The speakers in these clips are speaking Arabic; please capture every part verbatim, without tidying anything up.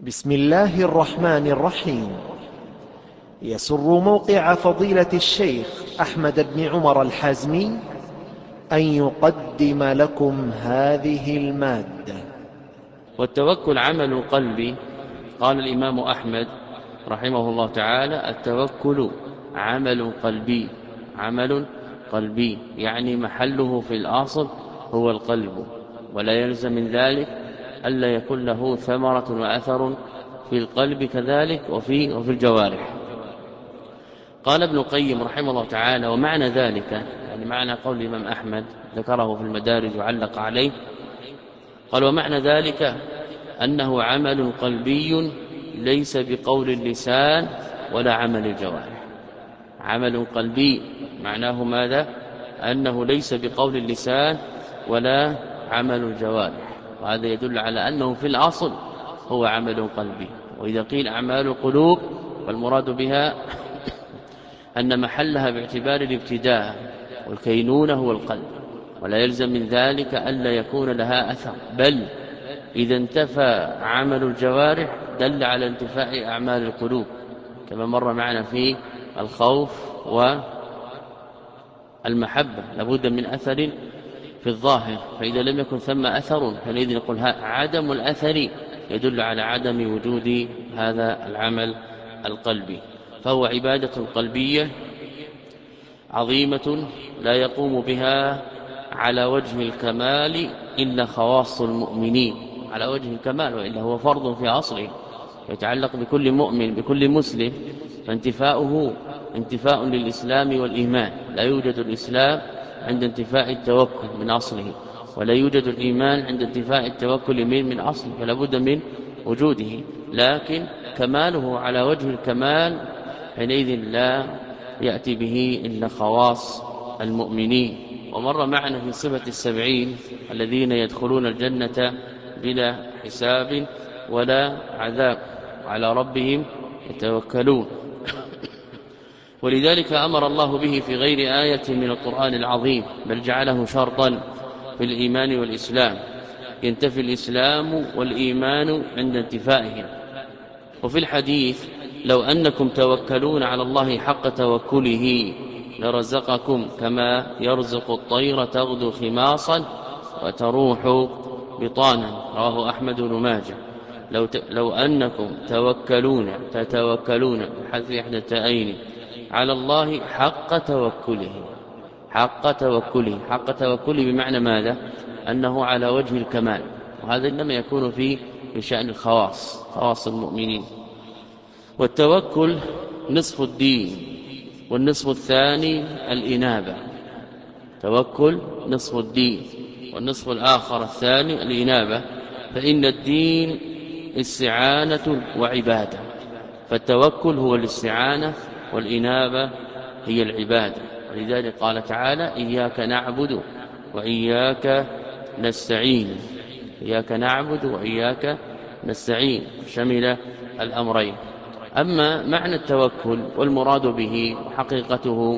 بسم الله الرحمن الرحيم. يسر موقع فضيلة الشيخ أحمد بن عمر الحازمي أن يقدم لكم هذه المادة. والتوكل عمل قلبي. قال الإمام أحمد رحمه الله تعالى: التوكل عمل قلبي. عمل قلبي يعني محله في الأصل هو القلب، ولا يلزم من ذلك ألا يكون له ثمرة وأثر في القلب كذلك وفي, وفي الجوارح. قال ابن القيم رحمه الله تعالى: ومعنى ذلك، يعني معنى قول الإمام أحمد ذكره في المدارج وعلق عليه، قال: ومعنى ذلك أنه عمل قلبي ليس بقول اللسان ولا عمل الجوارح. عمل قلبي معناه ماذا؟ أنه ليس بقول اللسان ولا عمل الجوارح، وهذا يدل على أنه في الأصل هو عمل قلبي. وإذا قيل أعمال القلوب فالمراد بها أن محلها باعتبار الابتداء والكينونة هو القلب، ولا يلزم من ذلك ألا يكون لها أثر، بل إذا انتفى عمل الجوارح دل على انتفاء أعمال القلوب، كما مر معنا في الخوف والمحبة لابد من أثر في الظاهر، فإذا لم يكن ثم أثر فلذلك نقول عدم الأثر يدل على عدم وجود هذا العمل القلبي. فهو عبادة قلبية عظيمة لا يقوم بها على وجه الكمال إلا خواص المؤمنين، على وجه الكمال، وإلا هو فرض في أصله يتعلق بكل مؤمن بكل مسلم، فانتفاؤه انتفاء للإسلام والإيمان. لا يوجد الإسلام عند انتفاء التوكل من أصله، ولا يوجد الإيمان عند انتفاء التوكل من من أصله، فلا بد من وجوده، لكن كماله على وجه الكمال حينئذ لا يأتي به إلا خواص المؤمنين. ومر معنا في صفة السبعين الذين يدخلون الجنة بلا حساب ولا عذاب على ربهم يتوكلون، ولذلك أمر الله به في غير آية من القرآن العظيم، بل جعله شرطا في الإيمان والإسلام، ينتفي الإسلام والإيمان عند انتفائهم. وفي الحديث: لو أنكم توكلون على الله حق توكله لرزقكم كما يرزق الطير تغدو خماصا وتروح بطانا، رواه أحمد بن ماجه. لو, ت... لو أنكم توكلون تتوكلون بحذف إحدى التاءين على الله حق توكله، حق توكله حق توكله بمعنى ماذا؟ أنه على وجه الكمال، وهذا إنما يكون في بشأن الخواص، خواص المؤمنين. والتوكل نصف الدين، والنصف الثاني الإنابة. توكل نصف الدين، والنصف الآخر الثاني الإنابة، فإن الدين استعانة وعبادة، فالتوكل هو الاستعانة والإنابة هي العبادة. ولذلك قال تعالى: إياك نعبد وإياك نستعين. إياك نعبد وإياك نستعين شمل الأمرين. أما معنى التوكل والمراد به وحقيقته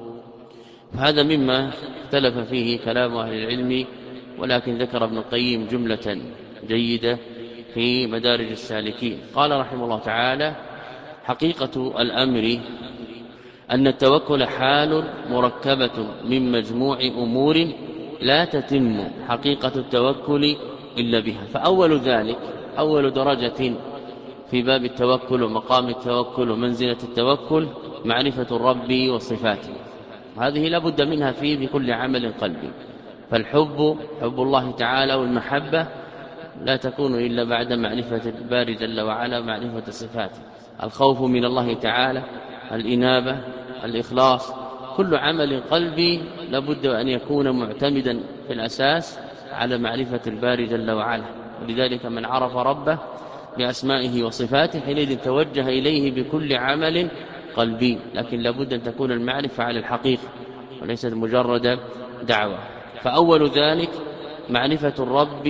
فهذا مما اختلف فيه كلام أهل العلم، ولكن ذكر ابن القيم جملة جيدة في مدارج السالكين. قال رحمه الله تعالى: حقيقة الأمر أن التوكل حال مركبة من مجموع أمور لا تتم حقيقة التوكل إلا بها. فأول ذلك، أول درجة في باب التوكل ومقام التوكل ومنزلة التوكل معرفة الرب وصفاته، هذه لا بد منها فيه بكل عمل قلبي. فالحب حب الله تعالى والمحبة لا تكون إلا بعد معرفة الباري جل وعلا، معرفة صفاته. الخوف من الله تعالى، الإنابة، الإخلاص، كل عمل قلبي لابد أن يكون معتمدا في الأساس على معرفة الباري جل وعلا. ولذلك من عرف ربه بأسمائه وصفاته حينئذ توجه إليه بكل عمل قلبي، لكن لابد أن تكون المعرفة على الحقيقة وليست مجرد دعوة. فأول ذلك معرفة الرب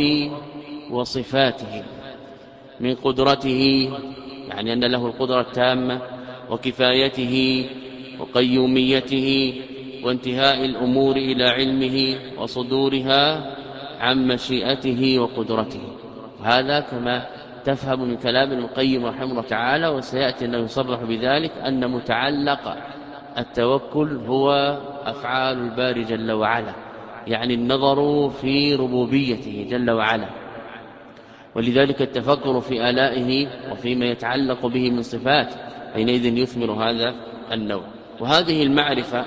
وصفاته من قدرته، يعني أن له القدرة التامة، وكفايته وقيوميته وانتهاء الأمور إلى علمه وصدورها عن مشيئته وقدرته. هذا كما تفهم من كلام ابن القيم رحمه الله تعالى وسيأتي أنه يصرح بذلك أن متعلق التوكل هو أفعال الباري جل وعلا، يعني النظر في ربوبيته جل وعلا، ولذلك التفكر في آلائه وفيما يتعلق به من صفات حينئذ يثمر هذا النوع. وهذه المعرفة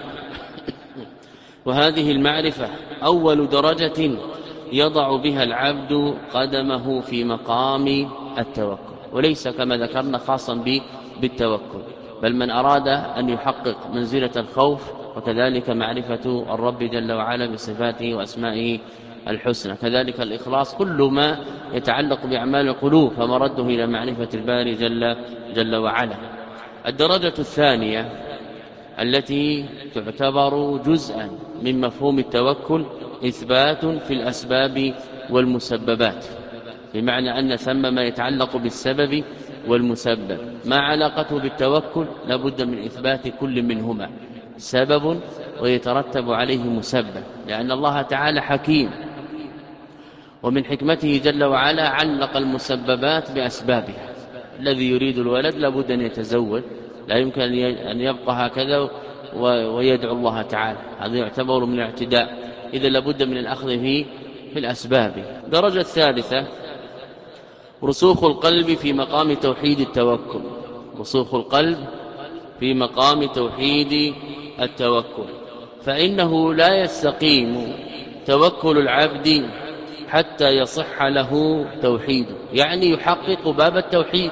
وهذه المعرفة أول درجة يضع بها العبد قدمه في مقام التوكل، وليس كما ذكرنا خاصا بالتوكل، بل من أراد أن يحقق منزلة الخوف وكذلك معرفة الرب جل وعلا بصفاته وأسمائه الحسنى، كذلك الإخلاص، كل ما يتعلق بأعمال القلوب فمرده إلى معرفة الباري جل, جل وعلا. الدرجة الثانية التي تعتبر جزءا من مفهوم التوكل إثبات في الأسباب والمسببات، بمعنى أن ثم ما يتعلق بالسبب والمسبب، ما علاقته بالتوكل لابد من إثبات كل منهما سبب ويترتب عليه مسبب، لأن الله تعالى حكيم، ومن حكمته جل وعلا علق المسببات بأسبابها. الذي يريد الولد لابد أن يتزوج، لا يمكن أن يبقى هكذا ويدعو الله تعالى، هذا يعتبر من الاعتداء، إذا لابد من الأخذ فيه في الأسباب. درجة الثالثة رسوخ القلب في مقام توحيد التوكل، رسوخ القلب في مقام توحيد التوكل، فإنه لا يستقيم توكل العبد حتى يصح له توحيده، يعني يحقق باب التوحيد،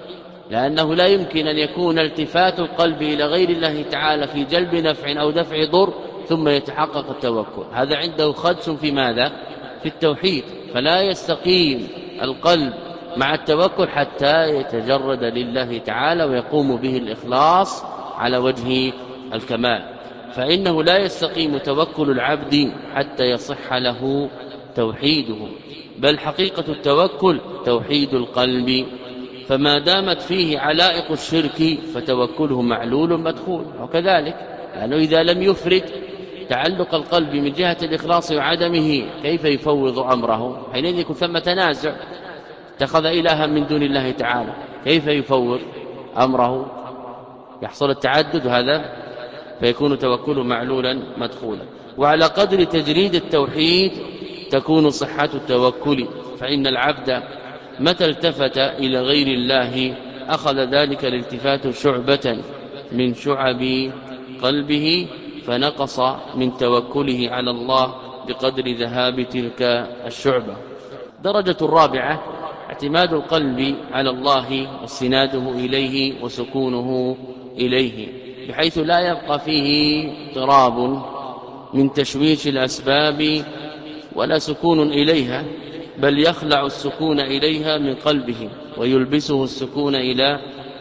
لأنه لا يمكن أن يكون التفات القلب إلى غير الله تعالى في جلب نفع أو دفع ضر ثم يتحقق التوكل، هذا عنده خدش في ماذا؟ في التوحيد، فلا يستقيم القلب مع التوكل حتى يتجرد لله تعالى ويقوم به الإخلاص على وجه الكمال، فإنه لا يستقيم توكل العبد حتى يصح له توحيده، بل حقيقة التوكل توحيد القلب، فما دامت فيه علائق الشرك فتوكله معلول مدخول، وكذلك لأنه إذا لم يفرد تعلق القلب من جهة الإخلاص وعدمه كيف يفوض أمره؟ حينئذ يكون ثم تنازع، اتخذ إلها من دون الله تعالى، كيف يفوض أمره؟ يحصل التعدد هذا فيكون توكله معلولا مدخولا. وعلى قدر تجريد التوحيد تكون صحة التوكل، فإن العبد متى التفت إلى غير الله أخذ ذلك الالتفات شعبة من شعب قلبه فنقص من توكله على الله بقدر ذهاب تلك الشعبة. درجة الرابعة اعتماد القلب على الله واستناده إليه وسكونه إليه، بحيث لا يبقى فيه اضطراب من تشويش الأسباب ولا سكون إليها، بل يخلع السكون إليها من قلبه ويلبسه السكون إلى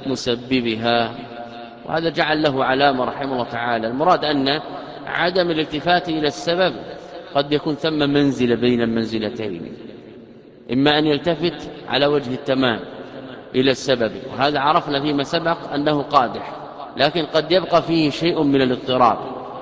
مسببها، وهذا جعل له علامة رحمه الله تعالى. المراد أن عدم الالتفات إلى السبب قد يكون ثم منزل بين المنزلتين، إما أن يلتفت على وجه التمام إلى السبب، وهذا عرفنا فيما سبق أنه قادح، لكن قد يبقى فيه شيء من الاضطراب،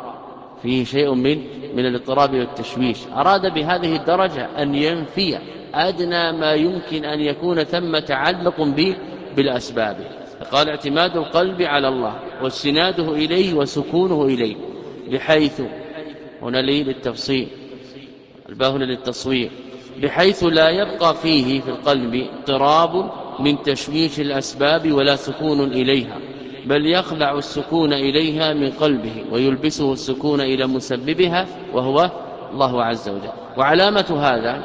فيه شيء من من الاضطراب والتشويش. أراد بهذه الدرجة أن ينفي أدنى ما يمكن أن يكون ثم تعلق به بالأسباب، فقال اعتماد القلب على الله واستناده إليه وسكونه إليه، بحيث هنا لي للتفصيل الباهل للتصوير، بحيث لا يبقى فيه في القلب اضطراب من تشويش الأسباب ولا سكون إليها، بل يخلع السكون إليها من قلبه ويلبسه السكون إلى مسببها وهو الله عز وجل. وعلامة هذا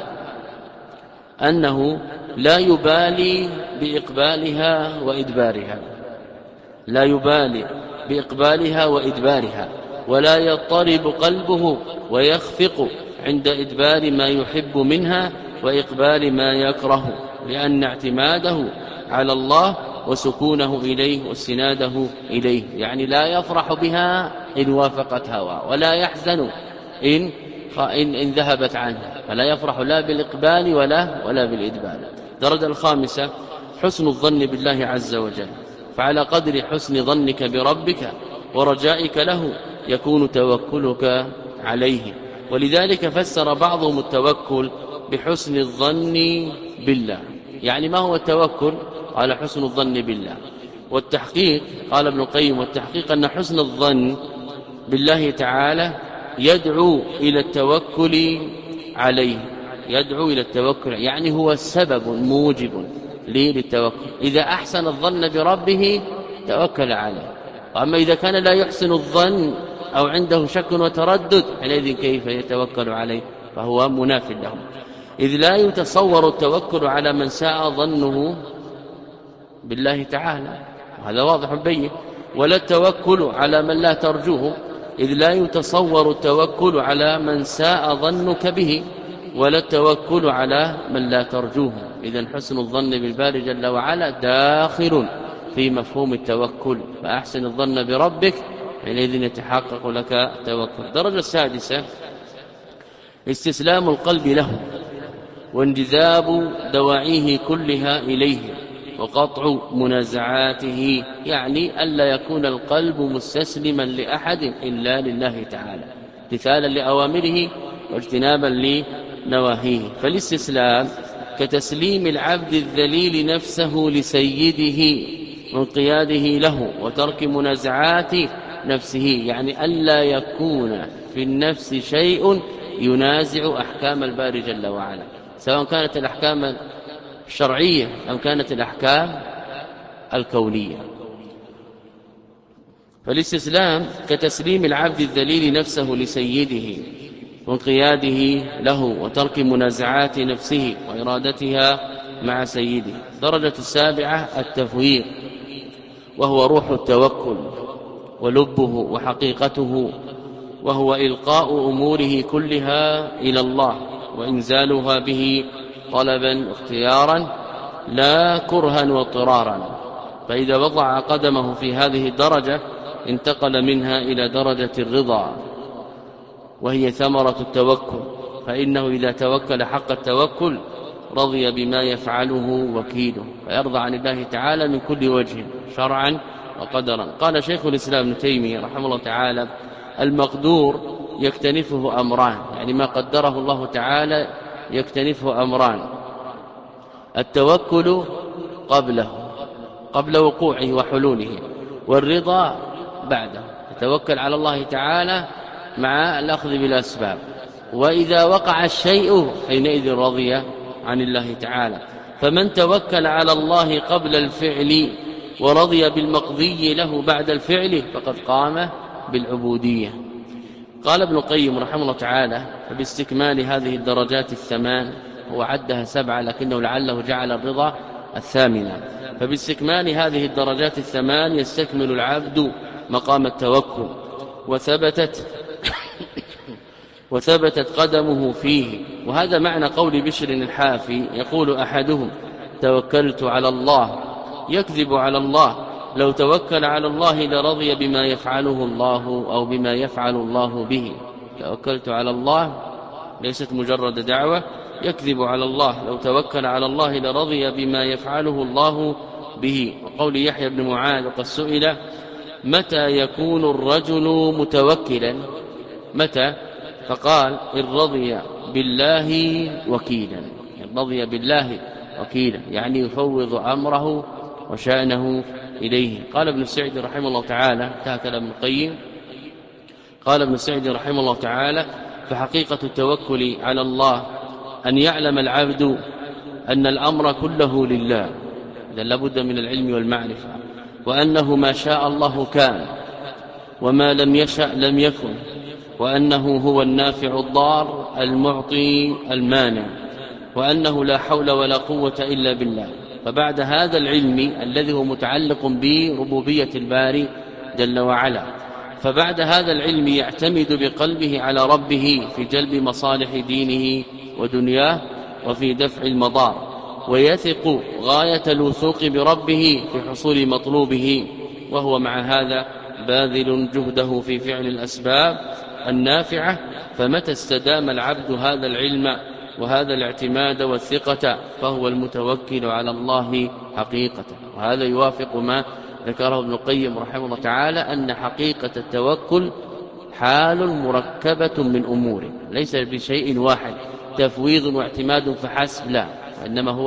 أنه لا يبالي بإقبالها وإدبارها، لا يبالي بإقبالها وإدبارها، ولا يضطرب قلبه ويخفق عند إدبار ما يحب منها وإقبال ما يكره، لأن اعتماده على الله وسكونه إليه واستناده إليه، يعني لا يفرح بها إن وافقت هواه، ولا يحزن إن إن, إن ذهبت عنه، فلا يفرح لا بالإقبال ولا ولا بالإدبار. درجة الخامسة حسن الظن بالله عز وجل، فعلى قدر حسن ظنك بربك ورجائك له يكون توكلك عليه، ولذلك فسر بعضهم التوكل بحسن الظن بالله، يعني ما هو التوكل؟ قال حسن الظن بالله. والتحقيق قال ابن القيم والتحقيق أن حسن الظن بالله تعالى يدعو إلى التوكل عليه، يدعو إلى التوكل يعني هو سبب موجب للتوكل. إذا أحسن الظن بربه توكل عليه، وأما إذا كان لا يحسن الظن أو عنده شك وتردد حينئذ كيف يتوكل عليه؟ فهو مناف له، إذ لا يتصور التوكل على من ساء ظنه بالله تعالى، وهذا واضح بين، ولا التوكل على من لا ترجوه، إذ لا يتصور التوكل على من ساء ظنك به، ولا التوكل على من لا ترجوه. إذن حسن الظن بالباري جل وعلا داخل في مفهوم التوكل، فأحسن الظن بربك حينئذ يتحقق لك التوكل. الدرجة السادسة استسلام القلب له وانجذاب دواعيه كلها إليه وقطع منازعاته، يعني ألا يكون القلب مستسلما لأحد إلا لله تعالى، امتثالا لأوامره واجتنابا لنواهيه. فالاستسلام كتسليم العبد الذليل نفسه لسيده وانقياده له وترك منازعات نفسه، يعني ألا يكون في النفس شيء ينازع أحكام الباري جل وعلا، سواء كانت الأحكام الشرعية أم كانت الأحكام الكونية. فالاستسلام كتسليم العبد الذليل نفسه لسيده وانقياده له وترك منازعات نفسه وإرادتها مع سيده. درجة السابعة التفويض، وهو روح التوكل ولبه وحقيقته، وهو إلقاء أموره كلها إلى الله وإنزالها به طلبا اختيارا لا كرها واضطرارا. فإذا وضع قدمه في هذه الدرجة انتقل منها إلى درجة الرضا، وهي ثمرة التوكل، فإنه إذا توكل حق التوكل رضي بما يفعله وكيله، فيرضى عن الله تعالى من كل وجه شرعا وقدرا. قال شيخ الإسلام ابن تيمية رحمه الله تعالى المقدور يكتنفه أمران، يعني ما قدره الله تعالى يكتنفه أمران: التوكل قبله قبل وقوعه وحلوله، والرضا بعده، يتوكل على الله تعالى مع الأخذ بالأسباب، وإذا وقع الشيء حينئذ رضي عن الله تعالى. فمن توكل على الله قبل الفعل ورضي بالمقضي له بعد الفعل فقد قام بالعبودية. قال ابن القيم رحمه الله تعالى فباستكمال هذه الدرجات الثمان، هو عدها سبعة لكنه لعله جعل الرضا الثامنة، فباستكمال هذه الدرجات الثمان يستكمل العبد مقام التوكل، وثبتت وثبتت قدمه فيه. وهذا معنى قول بشر الحافي يقول أحدهم توكلت على الله، يكذب على الله، لو توكل على الله لرضي بما يفعله الله أو بما يفعل الله به. توكلت على الله ليست مجرد دعوة، يكذب على الله، لو توكل على الله لرضي بما يفعله الله به. وقول يحيى بن معاذ قد سئل متى يكون الرجل متوكلا، متى؟ فقال إن رضي بالله وكيلا، إن رضي بالله وكيلا يعني يفوض أمره وشأنه إليه. قال ابن سعد رحمه الله تعالى، كلام ابن القيم، قال ابن سعد رحمه الله تعالى فحقيقة التوكل على الله أن يعلم العبد أن الأمر كله لله، إذا لابد من العلم والمعرفة، وأنه ما شاء الله كان وما لم يشأ لم يكن، وأنه هو النافع الضار المعطي المانع، وأنه لا حول ولا قوة إلا بالله. فبعد هذا العلم الذي هو متعلق بربوبية الباري جل وعلا، فبعد هذا العلم يعتمد بقلبه على ربه في جلب مصالح دينه ودنياه وفي دفع المضار، ويثق غاية الوثوق بربه في حصول مطلوبه، وهو مع هذا باذل جهده في فعل الأسباب النافعة. فمتى استدام العبد هذا العلم وهذا الاعتماد والثقة فهو المتوكل على الله حقيقة. وهذا يوافق ما ذكره ابن القيم رحمه الله تعالى أن حقيقة التوكل حال مركبة من أمور، ليس بشيء واحد تفويض واعتماد فحسب، لا، إنما هو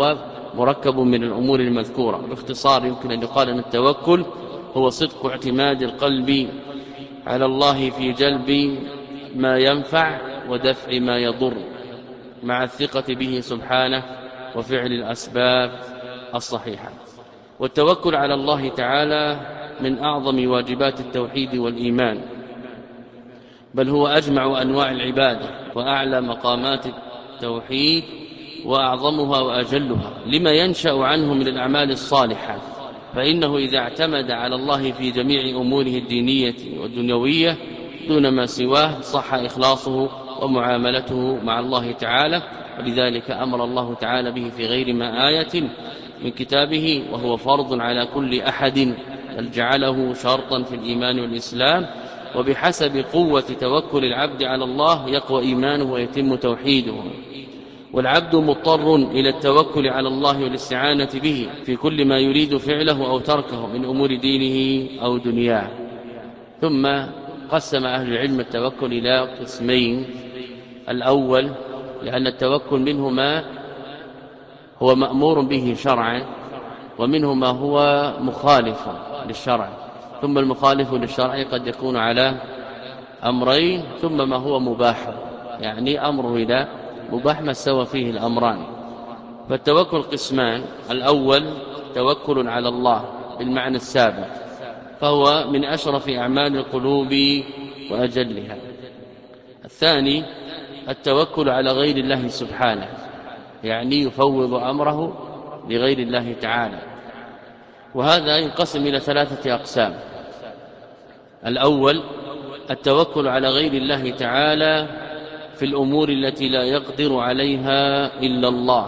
مركب من الأمور المذكورة. باختصار يمكن أن يقال أن التوكل هو صدق اعتماد القلب على الله في جلب ما ينفع ودفع ما يضر مع الثقة به سبحانه وفعل الأسباب الصحيحة. والتوكل على الله تعالى من أعظم واجبات التوحيد والإيمان، بل هو أجمع أنواع العبادة وأعلى مقامات التوحيد وأعظمها وأجلها لما ينشأ عنه من الأعمال الصالحة. فإنه إذا اعتمد على الله في جميع أموره الدينية والدنيوية دون ما سواه صح إخلاصه ومعاملته مع الله تعالى. ولذلك أمر الله تعالى به في غير ما آية من كتابه، وهو فرض على كل أحد، بل جعله شرطا في الإيمان والإسلام. وبحسب قوة توكل العبد على الله يقوى إيمانه ويتم توحيده. والعبد مضطر إلى التوكل على الله والاستعانة به في كل ما يريد فعله أو تركه من أمور دينه أو دنياه. ثم قسم أهل العلم التوكل إلى قسمين: الأول لأن التوكل منه ما هو مأمور به شرعا، ومنه ما هو مخالف للشرع. ثم المخالف للشرع قد يكون على أمرين، ثم ما هو مباح، يعني أمره إلى مباح ما سوى فيه الأمران. فالتوكل قسمان: الأول توكل على الله بالمعنى السابق، فهو من أشرف أعمال القلوب وأجلها. الثاني التوكل على غير الله سبحانه، يعني يفوض أمره لغير الله تعالى. وهذا ينقسم إلى ثلاثة أقسام: الأول التوكل على غير الله تعالى في الأمور التي لا يقدر عليها إلا الله،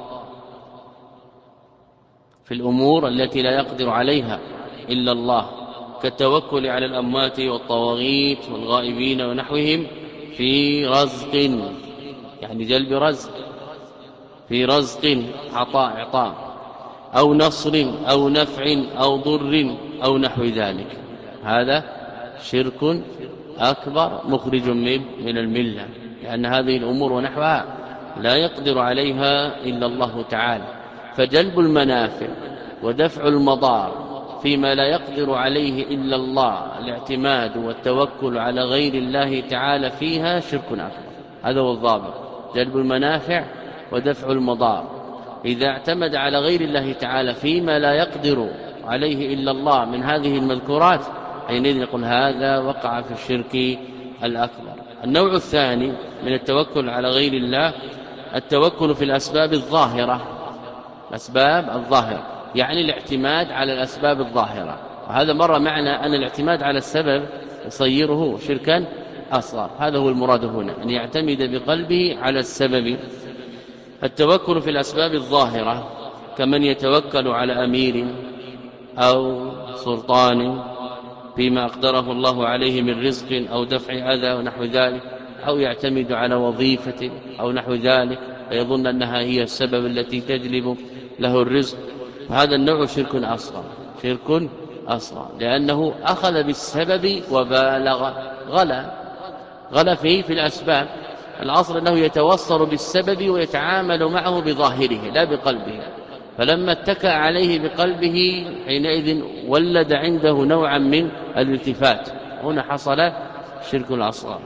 في الأمور التي لا يقدر عليها إلا الله، كالتوكل على الأموات والطواغيت والغائبين ونحوهم في رزق، يعني جلب رزق، في رزق عطاء عطاء، أو نصر أو نفع أو ضر أو نحو ذلك. هذا شرك أكبر مخرج من من الملة، لأن هذه الأمور ونحوها لا يقدر عليها إلا الله تعالى. فجلب المنافع ودفع المضار فيما لا يقدر عليه إلا الله، الاعتماد والتوكل على غير الله تعالى فيها شرك أكبر. هذا هو الضابط: جلب المنافع ودفع المضار. إذا اعتمد على غير الله تعالى فيما لا يقدر عليه إلا الله من هذه المذكورات، حينئذ نقول هذا وقع في الشرك الأكبر. النوع الثاني من التوكل على غير الله التوكل في الأسباب الظاهرة، الأسباب الظاهرة يعني الاعتماد على الأسباب الظاهرة. وهذا مر معنا أن الاعتماد على السبب يصيره شركا أصغر. هذا هو المراد هنا، أن يعتمد بقلبه على السبب. التوكل في الأسباب الظاهرة كمن يتوكل على أمير أو سلطان فيما أقدره الله عليه من رزق أو دفع أذى ونحو ذلك، أو يعتمد على وظيفة أو نحو ذلك فيظن أنها هي السبب التي تجلب له الرزق. هذا النوع شرك أصغر، شرك أصغر، لأنه أخذ بالسبب وبالغ، غلا غلا فيه في الأسباب. الأصل أنه يتوصل بالسبب ويتعامل معه بظاهره لا بقلبه، فلما اتكأ عليه بقلبه حينئذ ولد عنده نوعا من الالتفات، هنا حصل شرك الأصغر.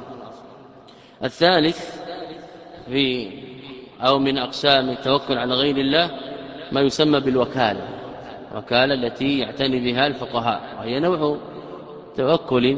الثالث في أو من أقسام التوكل على غير الله ما يسمى بالوكالة، وكالة التي يعتني بها الفقهاء، وهي نوع توكل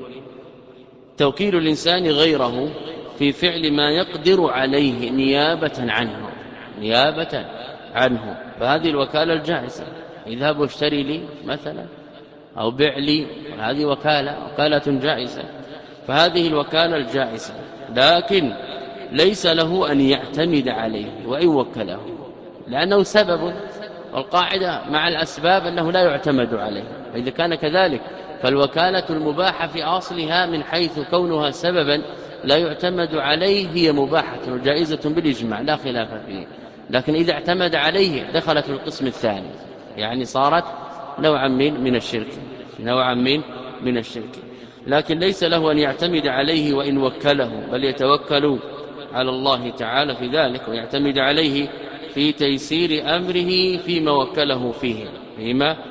توكيل الإنسان غيره في فعل ما يقدر عليه نيابة عنه، نيابة عنه. فهذه الوكالة الجائزة: اذهب واشتري لي مثلا أو بع لي، هذه وكالة وكالة جائزة. فهذه الوكالة الجائزة، لكن ليس له أن يعتمد عليه وإن وكله، لأنه سبب، والقاعدة مع الأسباب أنه لا يعتمد عليه. فإذا كان كذلك فالوكالة المباحة في أصلها من حيث كونها سببا لا يعتمد عليه هي مباحة وجائزة بالإجماع لا خلاف فيه. لكن إذا اعتمد عليه دخلت في القسم الثاني، يعني صارت نوعا من من الشرك، نوعا من من الشرك. لكن ليس له أن يعتمد عليه وإن وكله، بل يتوكل على الله تعالى في ذلك ويعتمد عليه في تيسير أمره فيما وكله فيه فيما